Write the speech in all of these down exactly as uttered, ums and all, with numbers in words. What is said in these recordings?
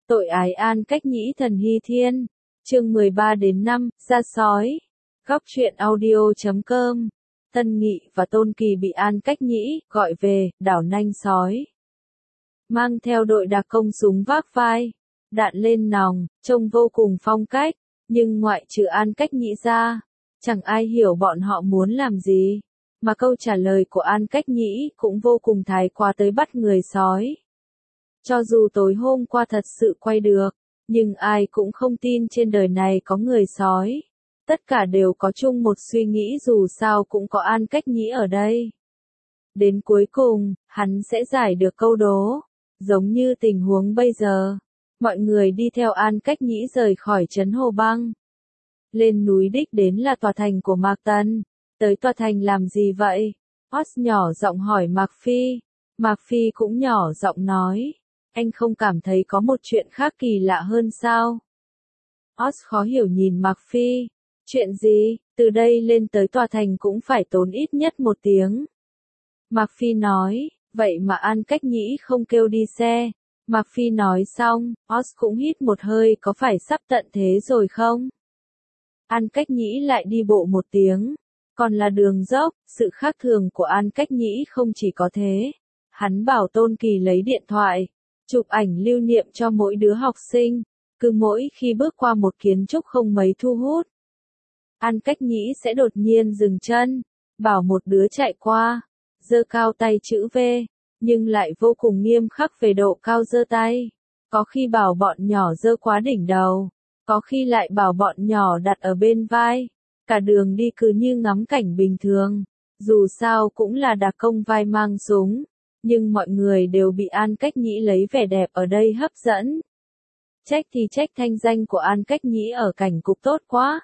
Tội ái An Cách Nhĩ Thần Hy Thiên. Chương mười ba đến năm, ra sói. Góc truyện audio chấm com. Tân Nghị và Tôn Kỳ bị An Cách Nhĩ gọi về đảo Nanh Sói. Mang theo đội đặc công súng vác vai, đạn lên nòng, trông vô cùng phong cách, nhưng ngoại trừ An Cách Nhĩ ra, chẳng ai hiểu bọn họ muốn làm gì. Mà câu trả lời của An Cách Nhĩ cũng vô cùng thái quá tới bắt người sói. Cho dù tối hôm qua thật sự quay được, nhưng ai cũng không tin trên đời này có người sói. Tất cả đều có chung một suy nghĩ dù sao cũng có An Cách Nhĩ ở đây. Đến cuối cùng, hắn sẽ giải được câu đố. Giống như tình huống bây giờ, mọi người đi theo An Cách Nhĩ rời khỏi trấn Hồ Băng. Lên núi đích đến là tòa thành của Mạc Tần. Tới tòa thành làm gì vậy? Oz nhỏ giọng hỏi Mạc Phi. Mạc Phi cũng nhỏ giọng nói. Anh không cảm thấy có một chuyện khác kỳ lạ hơn sao? Oz khó hiểu nhìn Mạc Phi. Chuyện gì? Từ đây lên tới tòa thành cũng phải tốn ít nhất một tiếng. Mạc Phi nói. Vậy mà An Cách Nhĩ không kêu đi xe. Mạc Phi nói xong, Oz cũng hít một hơi, có phải sắp tận thế rồi không? An Cách Nhĩ lại đi bộ một tiếng. Còn là đường dốc, sự khác thường của An Cách Nhĩ không chỉ có thế. Hắn bảo Tôn Kỳ lấy điện thoại, chụp ảnh lưu niệm cho mỗi đứa học sinh, cứ mỗi khi bước qua một kiến trúc không mấy thu hút. An Cách Nhĩ sẽ đột nhiên dừng chân, bảo một đứa chạy qua, giơ cao tay chữ V, nhưng lại vô cùng nghiêm khắc về độ cao giơ tay. Có khi bảo bọn nhỏ giơ quá đỉnh đầu, có khi lại bảo bọn nhỏ đặt ở bên vai. Cả đường đi cứ như ngắm cảnh bình thường, dù sao cũng là đặc công vai mang súng, nhưng mọi người đều bị An Cách Nhĩ lấy vẻ đẹp ở đây hấp dẫn. Trách thì trách thanh danh của An Cách Nhĩ ở cảnh cục tốt quá.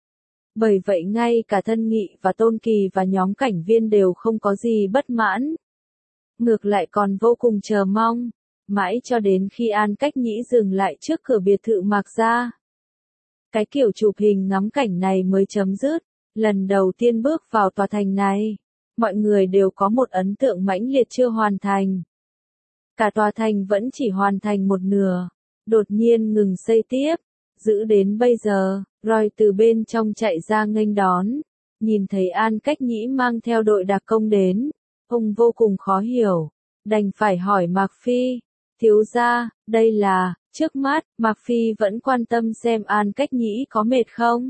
Bởi vậy ngay cả Thân Nghị và Tôn Kỳ và nhóm cảnh viên đều không có gì bất mãn. Ngược lại còn vô cùng chờ mong, mãi cho đến khi An Cách Nhĩ dừng lại trước cửa biệt thự Mạc Gia. Cái kiểu chụp hình ngắm cảnh này mới chấm dứt. Lần đầu tiên bước vào tòa thành này, mọi người đều có một ấn tượng mãnh liệt chưa hoàn thành. Cả tòa thành vẫn chỉ hoàn thành một nửa, đột nhiên ngừng xây tiếp. Giữ đến bây giờ, Roy từ bên trong chạy ra nghênh đón, nhìn thấy An Cách Nhĩ mang theo đội đặc công đến, ông vô cùng khó hiểu, đành phải hỏi Mạc Phi, thiếu gia, đây là, trước mắt, Mạc Phi vẫn quan tâm xem An Cách Nhĩ có mệt không.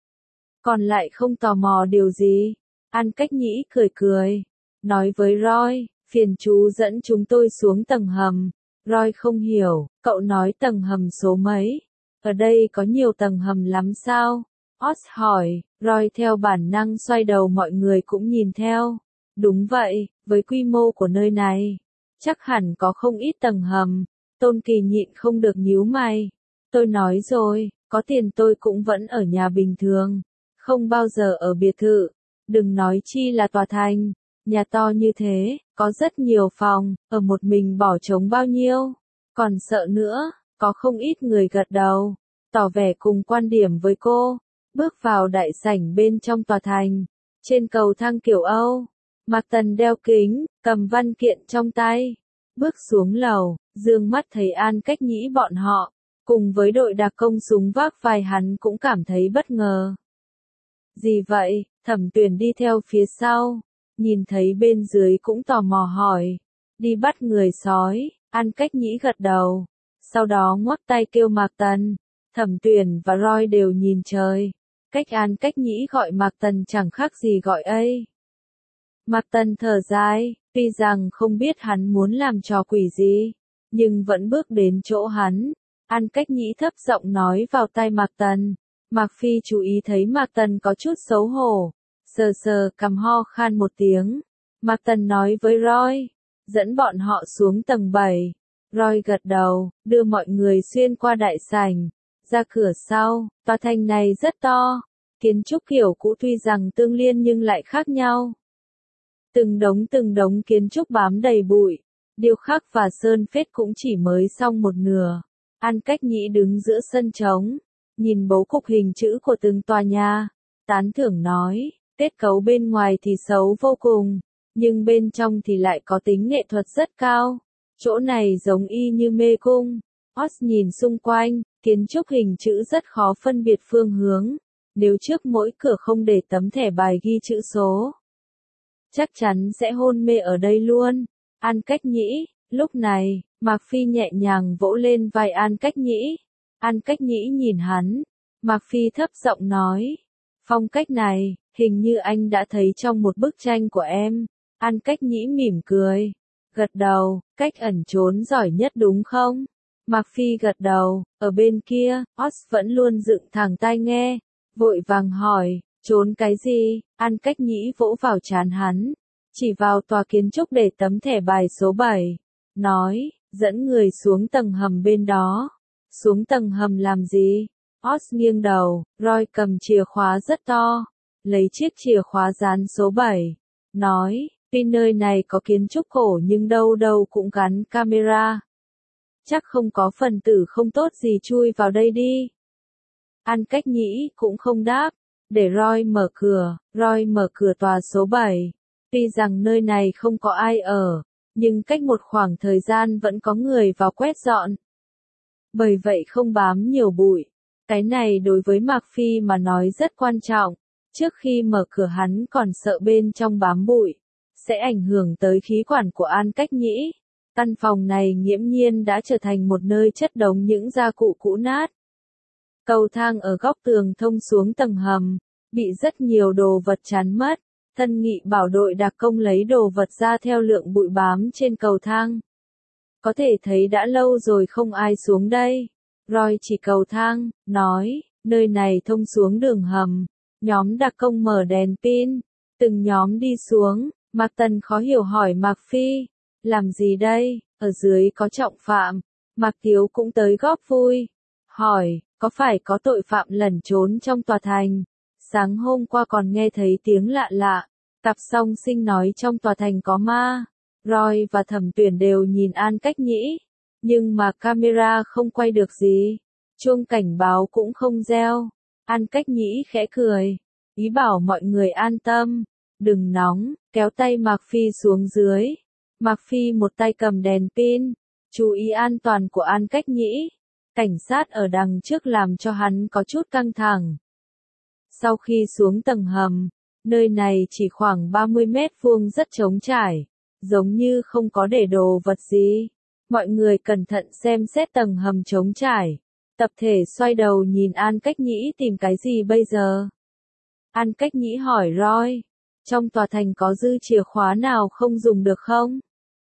Còn lại không tò mò điều gì. An Cách Nhĩ cười cười, nói với Roy, phiền chú dẫn chúng tôi xuống tầng hầm. Roy không hiểu, cậu nói tầng hầm số mấy? Ở đây có nhiều tầng hầm lắm sao? Oz hỏi, Roy theo bản năng xoay đầu, mọi người cũng nhìn theo. Đúng vậy, với quy mô của nơi này, chắc hẳn có không ít tầng hầm. Tôn Kỳ nhịn không được nhíu mày. Tôi nói rồi, có tiền tôi cũng vẫn ở nhà bình thường, không bao giờ ở biệt thự. Đừng nói chi là tòa thành, nhà to như thế, có rất nhiều phòng, ở một mình bỏ trống bao nhiêu. Còn sợ nữa, có không ít người gật đầu, tỏ vẻ cùng quan điểm với cô. Bước vào đại sảnh bên trong tòa thành, trên cầu thang kiểu Âu, Mạc Tần đeo kính, cầm văn kiện trong tay. Bước xuống lầu, dương mắt thấy An Cách Nhĩ bọn họ, cùng với đội đặc công súng vác vai, hắn cũng cảm thấy bất ngờ. Gì vậy? Thẩm Tuyền đi theo phía sau, nhìn thấy bên dưới cũng tò mò hỏi. Đi bắt người sói. An Cách Nhĩ gật đầu, sau đó ngoắc tay kêu Mạc Tần. Thẩm Tuyền và Roy đều nhìn trời. Cách An Cách Nhĩ gọi Mạc Tần chẳng khác gì gọi ấy. Mạc Tần thở dài, tuy rằng không biết hắn muốn làm trò quỷ gì, nhưng vẫn bước đến chỗ hắn. An Cách Nhĩ thấp giọng nói vào tai Mạc Tần. Mạc Phi chú ý thấy Mạc Tần có chút xấu hổ, sờ sờ cằm, ho khan một tiếng. Mạc Tần nói với Roy, dẫn bọn họ xuống tầng bảy. Roy gật đầu, đưa mọi người xuyên qua đại sảnh, ra cửa sau. Tòa thành này rất to, kiến trúc kiểu cũ tuy rằng tương liên nhưng lại khác nhau. Từng đống từng đống kiến trúc bám đầy bụi, điêu khắc và sơn phết cũng chỉ mới xong một nửa. An Cách Nhĩ đứng giữa sân trống, nhìn bố cục hình chữ của từng tòa nhà, tán thưởng nói, kết cấu bên ngoài thì xấu vô cùng, nhưng bên trong thì lại có tính nghệ thuật rất cao. Chỗ này giống y như mê cung, Oz nhìn xung quanh, kiến trúc hình chữ rất khó phân biệt phương hướng. Nếu trước mỗi cửa không để tấm thẻ bài ghi chữ số, chắc chắn sẽ hôn mê ở đây luôn. An Cách Nhĩ, lúc này, Mạc Phi nhẹ nhàng vỗ lên vai An Cách Nhĩ. An Cách Nhĩ nhìn hắn. Mạc Phi thấp giọng nói. Phong cách này, hình như anh đã thấy trong một bức tranh của em. An Cách Nhĩ mỉm cười. Gật đầu, cách ẩn trốn giỏi nhất đúng không? Mạc Phi gật đầu, ở bên kia, Oz vẫn luôn dựng thẳng tai nghe. Vội vàng hỏi, trốn cái gì? An Cách Nhĩ vỗ vào trán hắn. Chỉ vào tòa kiến trúc để tấm thẻ bài số bảy. Nói, dẫn người xuống tầng hầm bên đó. Xuống tầng hầm làm gì? Oz nghiêng đầu, Roy cầm chìa khóa rất to. Lấy chiếc chìa khóa dán số bảy. Nói, tuy nơi này có kiến trúc cổ nhưng đâu đâu cũng gắn camera. Chắc không có phần tử không tốt gì chui vào đây đi. An Cách Nhĩ cũng không đáp. Để Roy mở cửa, Roy mở cửa tòa số bảy. Tuy rằng nơi này không có ai ở, nhưng cách một khoảng thời gian vẫn có người vào quét dọn. Bởi vậy không bám nhiều bụi. Cái này đối với Mạc Phi mà nói rất quan trọng. Trước khi mở cửa hắn còn sợ bên trong bám bụi sẽ ảnh hưởng tới khí quản của An Cách Nhĩ. Căn phòng này nghiễm nhiên đã trở thành một nơi chất đống những gia cụ cũ nát. Cầu thang ở góc tường thông xuống tầng hầm, bị rất nhiều đồ vật chắn mất. Tân Nghị bảo đội đặc công lấy đồ vật ra theo lượng bụi bám trên cầu thang. Có thể thấy đã lâu rồi không ai xuống đây. Roy chỉ cầu thang, nói, nơi này thông xuống đường hầm. Nhóm đặc công mở đèn pin, từng nhóm đi xuống. Mạc Tần khó hiểu hỏi Mạc Phi, làm gì đây, ở dưới có trọng phạm. Mạc Tiếu cũng tới góp vui. Hỏi, có phải có tội phạm lẩn trốn trong tòa thành? Sáng hôm qua còn nghe thấy tiếng lạ lạ. Cặp song sinh nói trong tòa thành có ma. Roy và Thẩm Tuyển đều nhìn An Cách Nhĩ. Nhưng mà camera không quay được gì. Chuông cảnh báo cũng không reo. An Cách Nhĩ khẽ cười. Ý bảo mọi người an tâm. Đừng nóng, kéo tay Mạc Phi xuống dưới. Mạc Phi một tay cầm đèn pin. Chú ý an toàn của An Cách Nhĩ. Cảnh sát ở đằng trước làm cho hắn có chút căng thẳng. Sau khi xuống tầng hầm, nơi này chỉ khoảng ba mươi mét vuông rất trống trải, giống như không có để đồ vật gì. Mọi người cẩn thận xem xét tầng hầm trống trải. Tập thể xoay đầu nhìn An Cách Nhĩ tìm cái gì bây giờ? An Cách Nhĩ hỏi Roy, trong tòa thành có dư chìa khóa nào không dùng được không?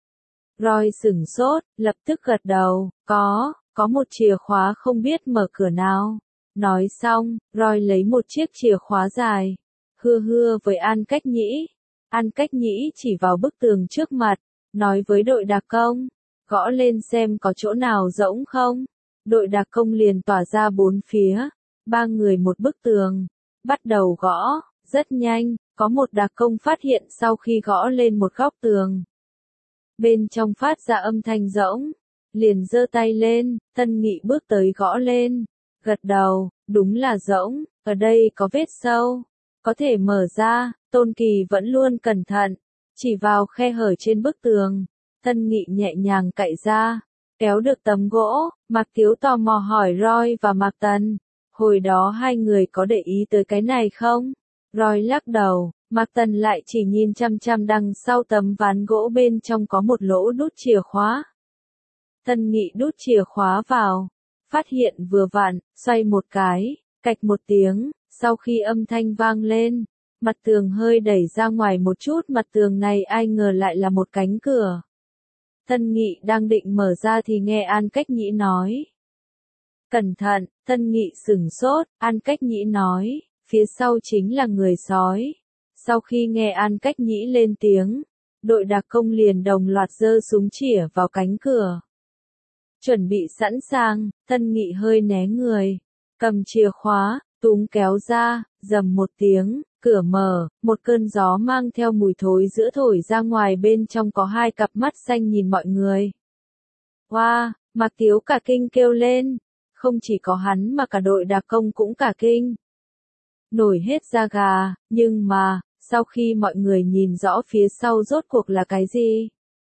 Roy sửng sốt, lập tức gật đầu, có, có một chìa khóa không biết mở cửa nào. Nói xong, Roy lấy một chiếc chìa khóa dài, hưa hưa với An Cách Nhĩ. An Cách Nhĩ chỉ vào bức tường trước mặt, nói với đội đặc công, gõ lên xem có chỗ nào rỗng không. Đội đặc công liền tỏa ra bốn phía, ba người một bức tường, bắt đầu gõ, rất nhanh, có một đặc công phát hiện sau khi gõ lên một góc tường. Bên trong phát ra âm thanh rỗng, liền giơ tay lên, Tân Nghị bước tới gõ lên, gật đầu, đúng là rỗng, ở đây có vết sâu, có thể mở ra. Tôn Kỳ vẫn luôn cẩn thận, chỉ vào khe hở trên bức tường. Tân Nghị nhẹ nhàng cạy ra, kéo được tấm gỗ. Mạc Tiếu tò mò hỏi Roy và Mạc Tần, hồi đó hai người có để ý tới cái này không? Roy lắc đầu, Mạc Tần lại chỉ nhìn chăm chăm đằng sau tấm ván gỗ bên trong có một lỗ đút chìa khóa. Tân Nghị đút chìa khóa vào, phát hiện vừa vặn, xoay một cái, cạch một tiếng, sau khi âm thanh vang lên, mặt tường hơi đẩy ra ngoài một chút, mặt tường này ai ngờ lại là một cánh cửa. Tân Nghị đang định mở ra thì nghe An Cách Nhĩ nói. Cẩn thận, Tân Nghị sửng sốt, An Cách Nhĩ nói, phía sau chính là người sói. Sau khi nghe An Cách Nhĩ lên tiếng, đội đặc công liền đồng loạt giơ súng chĩa vào cánh cửa. Chuẩn bị sẵn sàng, Tân Nghị hơi né người, cầm chìa khóa, túm kéo ra, rầm một tiếng, cửa mở, một cơn gió mang theo mùi thối giữa thổi ra ngoài, bên trong có hai cặp mắt xanh nhìn mọi người. Wow, Mạc Tiếu cả kinh kêu lên, không chỉ có hắn mà cả đội đặc công cũng cả kinh. Nổi hết da gà, nhưng mà, sau khi mọi người nhìn rõ phía sau rốt cuộc là cái gì?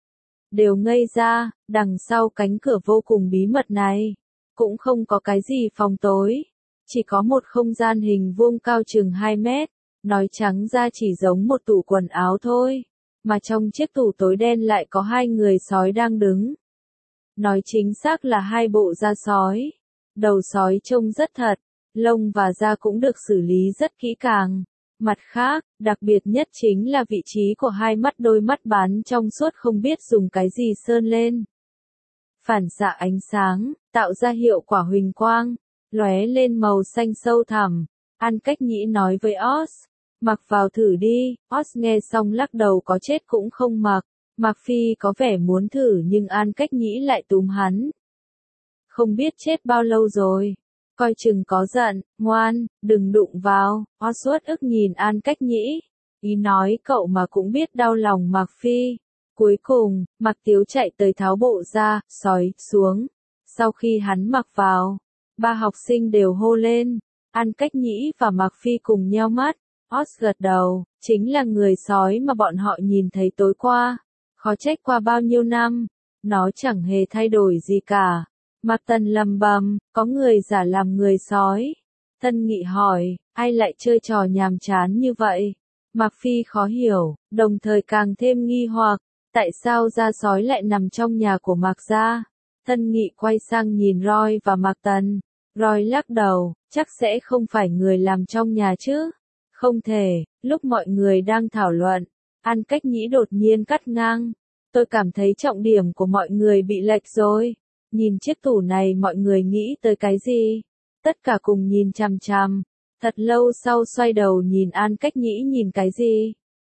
đều ngây ra, đằng sau cánh cửa vô cùng bí mật này, cũng không có cái gì phòng tối, chỉ có một không gian hình vuông cao chừng hai mét, nói trắng ra chỉ giống một tủ quần áo thôi, mà trong chiếc tủ tối đen lại có hai người sói đang đứng. Nói chính xác là hai bộ da sói, đầu sói trông rất thật, lông và da cũng được xử lý rất kỹ càng. Mặt khác, đặc biệt nhất chính là vị trí của hai mắt, đôi mắt bán trong suốt không biết dùng cái gì sơn lên. Phản xạ ánh sáng, tạo ra hiệu quả huỳnh quang, lóe lên màu xanh sâu thẳm. An Cách Nhĩ nói với Oz, mặc vào thử đi. Oz nghe xong lắc đầu, có chết cũng không mặc. Mạc Phi có vẻ muốn thử nhưng An Cách Nhĩ lại túm hắn. Không biết chết bao lâu rồi. Coi chừng có giận, ngoan, đừng đụng vào. Oz uất ức nhìn An Cách Nhĩ. Ý nói cậu mà cũng biết đau lòng Mạc Phi. Cuối cùng, Mạc Tiếu chạy tới tháo bộ da sói xuống. Sau khi hắn mặc vào, ba học sinh đều hô lên. An Cách Nhĩ và Mạc Phi cùng nheo mắt. Oz gật đầu, chính là người sói mà bọn họ nhìn thấy tối qua. Khó trách qua bao nhiêu năm, nó chẳng hề thay đổi gì cả. Mạc Tần lầm bầm, có người giả làm người sói. Tân Nghị hỏi, ai lại chơi trò nhàm chán như vậy? Mạc Phi khó hiểu, đồng thời càng thêm nghi hoặc, tại sao da sói lại nằm trong nhà của Mạc gia? Tân Nghị quay sang nhìn Roy và Mạc Tần. Roy lắc đầu, chắc sẽ không phải người làm trong nhà chứ? Không thể. Lúc mọi người đang thảo luận, An Cách Nhĩ đột nhiên cắt ngang. Tôi cảm thấy trọng điểm của mọi người bị lệch rồi. Nhìn chiếc tủ này mọi người nghĩ tới cái gì? Tất cả cùng nhìn chằm chằm. Thật lâu sau xoay đầu nhìn An Cách Nhĩ nhìn cái gì?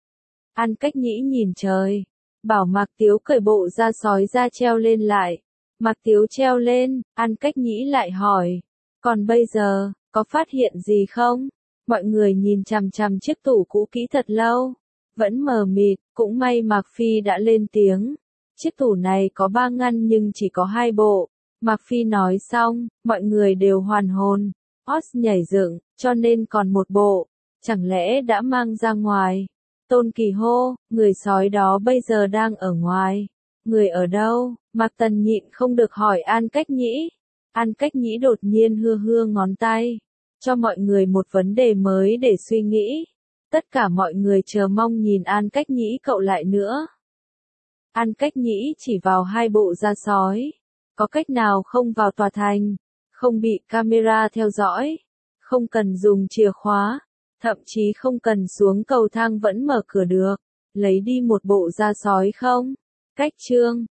An Cách Nhĩ nhìn trời. Bảo Mạc Tiếu cởi bộ da sói ra treo lên lại. Mạc Tiếu treo lên, An Cách Nhĩ lại hỏi. Còn bây giờ, có phát hiện gì không? Mọi người nhìn chằm chằm chiếc tủ cũ kỹ thật lâu. Vẫn mờ mịt, cũng may Mạc Phi đã lên tiếng. Chiếc tủ này có ba ngăn nhưng chỉ có hai bộ. Mạc Phi nói xong, mọi người đều hoàn hồn. Oz nhảy dựng, cho nên còn một bộ. Chẳng lẽ đã mang ra ngoài? Tôn Kỳ hô, người sói đó bây giờ đang ở ngoài. Người ở đâu? Mạc Tần nhịn không được hỏi An Cách Nhĩ. An Cách Nhĩ đột nhiên hưa hưa ngón tay. Cho mọi người một vấn đề mới để suy nghĩ. Tất cả mọi người chờ mong nhìn An Cách Nhĩ cậu lại nữa. An Cách Nhĩ chỉ vào hai bộ da sói. Có cách nào không vào tòa thành? Không bị camera theo dõi? Không cần dùng chìa khóa? Thậm chí không cần xuống cầu thang vẫn mở cửa được? Lấy đi một bộ da sói không? Cách chương